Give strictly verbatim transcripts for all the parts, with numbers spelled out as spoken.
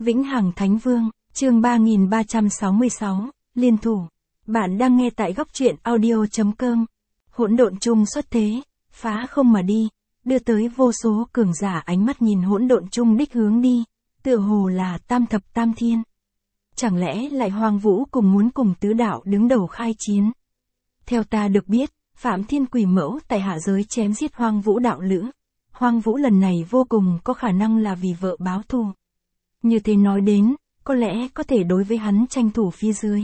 Vĩnh Hằng Thánh Vương, chương ba nghìn ba trăm sáu mươi sáu, Liên Thủ. Bạn đang nghe tại góc truyện audio chấm com. Hỗn độn chung xuất thế, phá không mà đi, đưa tới vô số cường giả ánh mắt nhìn hỗn độn chung đích hướng đi, tựa hồ là tam thập tam thiên. Chẳng lẽ lại Hoang Vũ cùng muốn cùng tứ đạo đứng đầu khai chiến? Theo ta được biết, Phạm Thiên Quỷ Mẫu tại hạ giới chém giết Hoang Vũ đạo lữ. Hoang Vũ lần này vô cùng có khả năng là vì vợ báo thù. Như thế nói đến, có lẽ có thể đối với hắn tranh thủ phía dưới.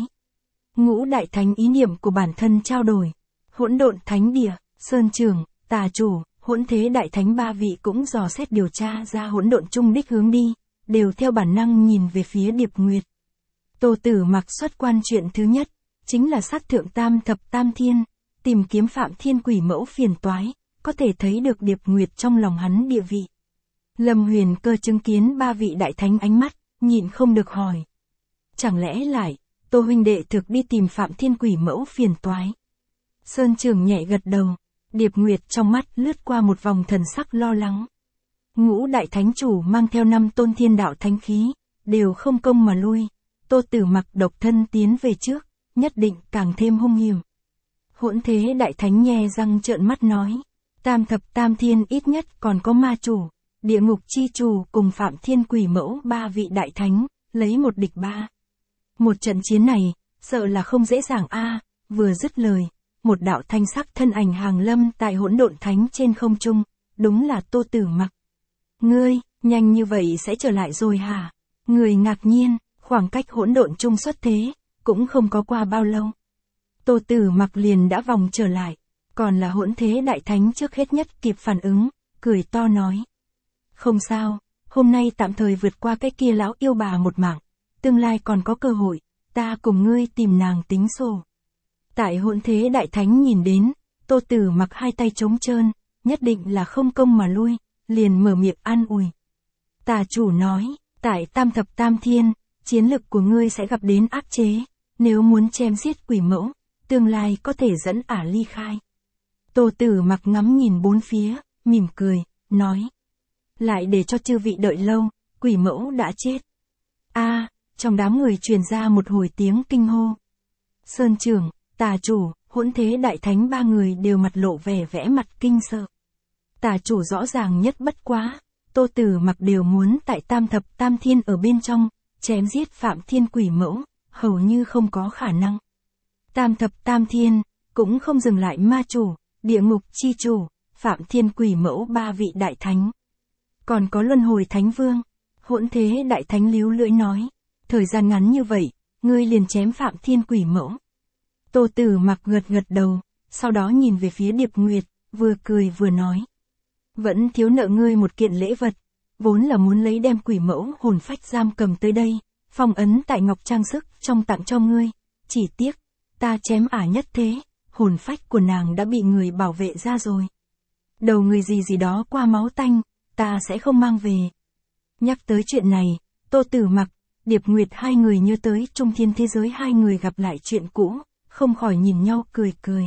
Ngũ đại thánh ý niệm của bản thân trao đổi. Hỗn độn thánh địa, Sơn Trưởng, Tà Chủ, Hỗn Thế đại thánh ba vị cũng dò xét điều tra ra hỗn độn chung đích hướng đi, đều theo bản năng nhìn về phía Điệp Nguyệt. Tô Tử Mặc xuất quan chuyện thứ nhất, chính là sát thượng tam thập tam thiên, tìm kiếm Phạm Thiên Quỷ Mẫu phiền toái, có thể thấy được Điệp Nguyệt trong lòng hắn địa vị. Lâm Huyền Cơ chứng kiến ba vị đại thánh ánh mắt, nhịn không được hỏi. Chẳng lẽ lại, Tô huynh đệ thực đi tìm Phạm Thiên Quỷ Mẫu phiền toái? Sơn Trưởng nhẹ gật đầu, Điệp Nguyệt trong mắt lướt qua một vòng thần sắc lo lắng. Ngũ đại thánh chủ mang theo năm tôn thiên đạo thánh khí, đều không công mà lui. Tô Tử Mặc độc thân tiến về trước, nhất định càng thêm hung hiểm. Hỗn Thế đại thánh nhe răng trợn mắt nói, tam thập tam thiên ít nhất còn có ma chủ, địa ngục chi chủ cùng Phạm Thiên Quỷ Mẫu ba vị đại thánh, lấy một địch ba. Một trận chiến này, sợ là không dễ dàng a. Vừa dứt lời, một đạo thanh sắc thân ảnh hàng lâm tại hỗn độn thánh trên không trung, đúng là Tô Tử Mặc. Ngươi, nhanh như vậy sẽ trở lại rồi hả? Người ngạc nhiên, khoảng cách hỗn độn chung xuất thế, cũng không có qua bao lâu. Tô Tử Mặc liền đã vòng trở lại, còn là Hỗn Thế đại thánh trước hết nhất kịp phản ứng, cười to nói. Không sao, hôm nay tạm thời vượt qua cái kia lão yêu bà một mạng, tương lai còn có cơ hội, ta cùng ngươi tìm nàng tính sổ. Tại Hỗn Thế đại thánh nhìn đến, Tô Tử Mặc hai tay trống trơn, nhất định là không công mà lui, liền mở miệng an ủi. Tà Chủ nói, tại tam thập tam thiên, chiến lực của ngươi sẽ gặp đến áp chế, nếu muốn chém giết Quỷ Mẫu, tương lai có thể dẫn ả ly khai. Tô Tử Mặc ngắm nhìn bốn phía, mỉm cười, nói. Lại để cho chư vị đợi lâu, Quỷ Mẫu đã chết. A, trong đám người truyền ra một hồi tiếng kinh hô. Sơn Trưởng, Tà Chủ, Hỗn Thế đại thánh ba người đều mặt lộ vẻ vẽ mặt kinh sợ. Tà Chủ rõ ràng nhất bất quá, Tô Tử Mặc đều muốn tại tam thập tam thiên ở bên trong, chém giết Phạm Thiên Quỷ Mẫu, hầu như không có khả năng. Tam thập tam thiên, cũng không dừng lại ma chủ, địa ngục chi chủ, Phạm Thiên Quỷ Mẫu ba vị đại thánh. Còn có Luân Hồi Thánh Vương, Hỗn Thế đại thánh líu lưỡi nói, thời gian ngắn như vậy, ngươi liền chém Phạm Thiên Quỷ Mẫu. Tô Tử Mặc gật gật đầu, sau đó nhìn về phía Điệp Nguyệt, vừa cười vừa nói. Vẫn thiếu nợ ngươi một kiện lễ vật, vốn là muốn lấy đem Quỷ Mẫu hồn phách giam cầm tới đây, phong ấn tại ngọc trang sức trong tặng cho ngươi, chỉ tiếc, ta chém ả nhất thế, hồn phách của nàng đã bị người bảo vệ ra rồi. Đầu người gì gì đó qua máu tanh, ta sẽ không mang về. Nhắc tới chuyện này, Tô Tử Mặc, Điệp Nguyệt hai người nhớ tới trung thiên thế giới hai người gặp lại chuyện cũ, không khỏi nhìn nhau cười cười.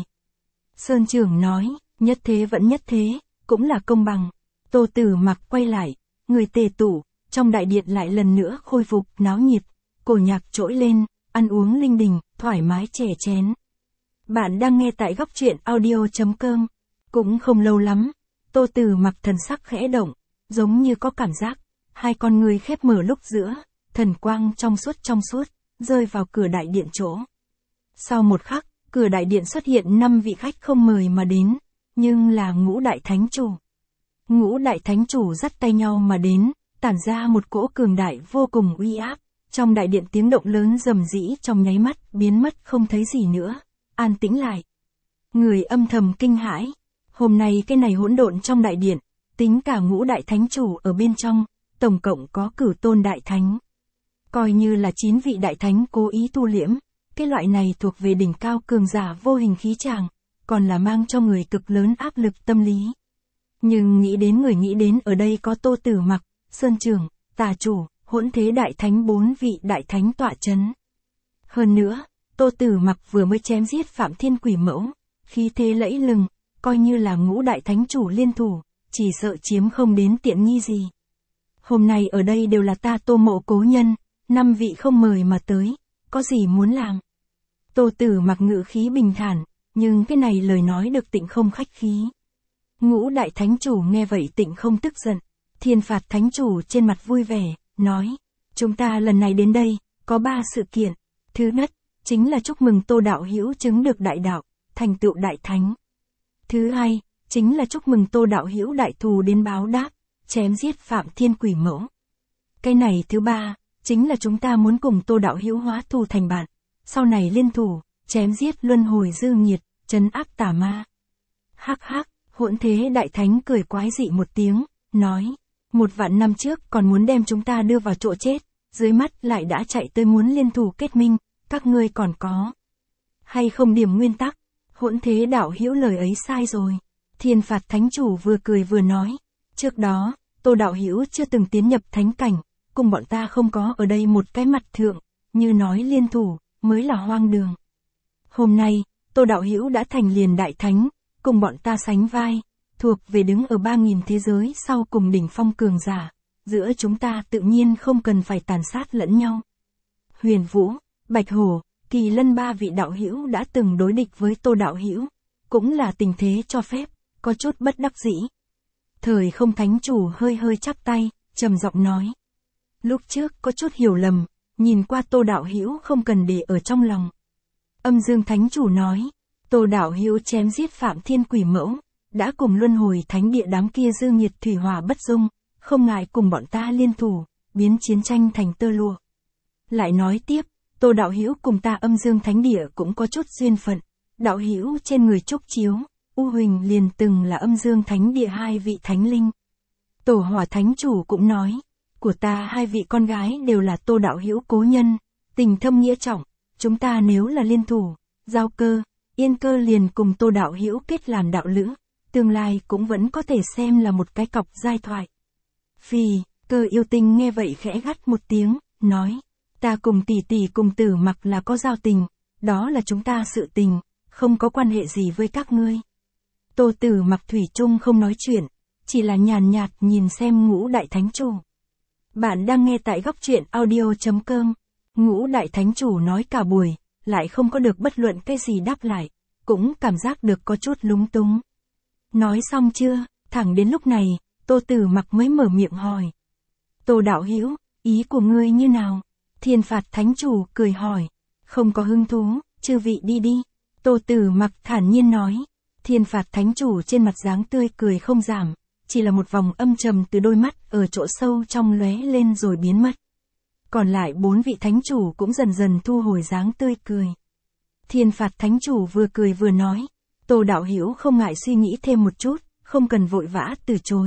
Sơn Trưởng nói, nhất thế vẫn nhất thế, cũng là công bằng. Tô Tử Mặc quay lại, người tề tụ, trong đại điện lại lần nữa khôi phục náo nhiệt, cổ nhạc trỗi lên, ăn uống linh đình, thoải mái chè chén. Bạn đang nghe tại góc truyện audio chấm com. Cũng không lâu lắm, Tô Tử Mặc thần sắc khẽ động, giống như có cảm giác, hai con người khép mở lúc giữa, thần quang trong suốt trong suốt, rơi vào cửa đại điện chỗ. Sau một khắc, cửa đại điện xuất hiện năm vị khách không mời mà đến, nhưng là ngũ đại thánh chủ. Ngũ đại thánh chủ dắt tay nhau mà đến, tản ra một cỗ cường đại vô cùng uy áp, trong đại điện tiếng động lớn rầm rĩ trong nháy mắt biến mất không thấy gì nữa, an tĩnh lại. Người âm thầm kinh hãi, hôm nay cái này hỗn độn trong đại điện, tính cả ngũ đại thánh chủ ở bên trong, tổng cộng có cửu tôn đại thánh. Coi như là chín vị đại thánh cố ý tu liễm, cái loại này thuộc về đỉnh cao cường giả vô hình khí tràng, còn là mang cho người cực lớn áp lực tâm lý. Nhưng nghĩ đến người nghĩ đến ở đây có Tô Tử Mặc, Sơn Trưởng, Tà Chủ, Hỗn Thế đại thánh bốn vị đại thánh tọa chấn. Hơn nữa, Tô Tử Mặc vừa mới chém giết Phạm Thiên Quỷ Mẫu, khí thế lẫy lừng, coi như là ngũ đại thánh chủ liên thủ, chỉ sợ chiếm không đến tiện nghi gì. Hôm nay ở đây đều là ta Tô mộ cố nhân, năm vị không mời mà tới, có gì muốn làm? Tô Tử Mặc ngữ khí bình thản, nhưng cái này lời nói được Tịnh không khách khí. Ngũ đại thánh chủ nghe vậy Tịnh không tức giận, Thiên Phạt thánh chủ trên mặt vui vẻ, nói, chúng ta lần này đến đây, có ba sự kiện. Thứ nhất, chính là chúc mừng Tô đạo hữu chứng được đại đạo, thành tựu đại thánh. Thứ hai, chính là chúc mừng Tô đạo hữu đại thù đến báo đáp, chém giết Phạm Thiên Quỷ Mẫu. Cái này thứ ba, chính là chúng ta muốn cùng Tô đạo hữu hóa thù thành bạn, sau này liên thủ, chém giết luân hồi dư nghiệt, trấn áp tà ma. Hắc hắc, Hỗn Thế Đại Thánh cười quái dị một tiếng, nói, một vạn năm trước còn muốn đem chúng ta đưa vào chỗ chết, dưới mắt lại đã chạy tới muốn liên thủ kết minh, các ngươi còn có hay không điểm nguyên tắc? Hỗn Thế đạo hữu lời ấy sai rồi. Thiên Phạt thánh chủ vừa cười vừa nói, trước đó, Tô đạo hữu chưa từng tiến nhập thánh cảnh, cùng bọn ta không có ở đây một cái mặt thượng, như nói liên thủ, mới là hoang đường. Hôm nay, Tô đạo hữu đã thành liền đại thánh, cùng bọn ta sánh vai, thuộc về đứng ở ba nghìn thế giới sau cùng đỉnh phong cường giả, giữa chúng ta tự nhiên không cần phải tàn sát lẫn nhau. Huyền Vũ, Bạch Hổ, Kỳ Lân ba vị đạo hữu đã từng đối địch với Tô đạo hữu, cũng là tình thế cho phép, có chút bất đắc dĩ. Thời Không thánh chủ hơi hơi chắp tay, trầm giọng nói, lúc trước có chút hiểu lầm, nhìn qua Tô đạo hữu không cần để ở trong lòng. Âm Dương thánh chủ nói, Tô đạo hữu chém giết Phạm Thiên Quỷ Mẫu, đã cùng luân hồi thánh địa đám kia dư nghiệt thủy hỏa bất dung, không ngại cùng bọn ta liên thủ, biến chiến tranh thành tơ lụa. Lại nói tiếp, Tô đạo hữu cùng ta Âm Dương thánh địa cũng có chút duyên phận, đạo hữu trên người trúc chiếu, U Huỳnh liền từng là Âm Dương thánh địa hai vị thánh linh. Tổ Hỏa thánh chủ cũng nói, của ta hai vị con gái đều là Tô đạo hữu cố nhân, tình thâm nghĩa trọng, chúng ta nếu là liên thủ, Giao Cơ, Yên Cơ liền cùng Tô đạo hữu kết làm đạo lữ, tương lai cũng vẫn có thể xem là một cái cọc giai thoại. Phì, Cơ yêu tinh nghe vậy khẽ gắt một tiếng, nói, ta cùng tỷ tỷ cùng Tử Mặc là có giao tình, đó là chúng ta sự tình, không có quan hệ gì với các ngươi. Tô Tử Mặc thủy chung không nói chuyện, chỉ là nhàn nhạt nhìn xem Ngũ đại thánh chủ. Bạn đang nghe tại góc truyện audio chấm com. Ngũ đại thánh chủ nói cả buổi, lại không có được bất luận cái gì đáp lại, cũng cảm giác được có chút lúng túng. Nói xong chưa, thẳng đến lúc này, Tô Tử Mặc mới mở miệng hỏi. Tô đạo hữu, ý của ngươi như nào? Thiên Phạt thánh chủ cười hỏi. Không có hứng thú, chư vị đi đi. Tô Tử Mặc thản nhiên nói. Thiên Phạt thánh chủ trên mặt dáng tươi cười không giảm, chỉ là một vòng âm trầm từ đôi mắt ở chỗ sâu trong lóe lên rồi biến mất. Còn lại bốn vị thánh chủ cũng dần dần thu hồi dáng tươi cười. Thiên Phạt thánh chủ vừa cười vừa nói, Tô đạo hữu không ngại suy nghĩ thêm một chút, không cần vội vã từ chối.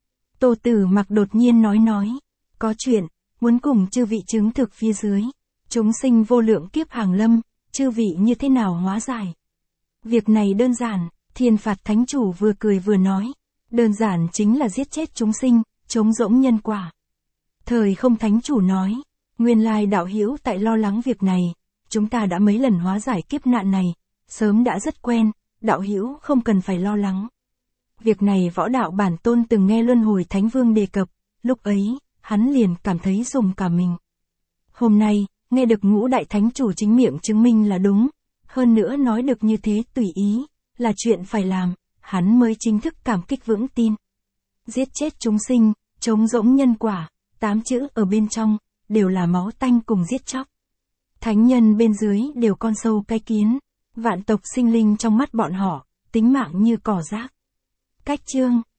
Tô Tử Mặc đột nhiên nói nói, có chuyện, muốn cùng chư vị chứng thực phía dưới, chúng sinh vô lượng kiếp hàng lâm, chư vị như thế nào hóa giải? Việc này đơn giản, Thiên Phạt thánh chủ vừa cười vừa nói, đơn giản chính là giết chết chúng sinh, chống rỗng nhân quả. Thời Không thánh chủ nói, nguyên lai đạo hữu tại lo lắng việc này, chúng ta đã mấy lần hóa giải kiếp nạn này, sớm đã rất quen, đạo hữu không cần phải lo lắng. Việc này võ đạo bản tôn từng nghe Luân Hồi Thánh Vương đề cập, lúc ấy, hắn liền cảm thấy dùng cả mình. Hôm nay, nghe được Ngũ đại thánh chủ chính miệng chứng minh là đúng, hơn nữa nói được như thế tùy ý, là chuyện phải làm, hắn mới chính thức cảm kích vững tin. Giết chết chúng sinh, chống rỗng nhân quả, tám chữ ở bên trong, đều là máu tanh cùng giết chóc. Thánh nhân bên dưới đều con sâu cái kiến, vạn tộc sinh linh trong mắt bọn họ, tính mạng như cỏ rác. Cách chương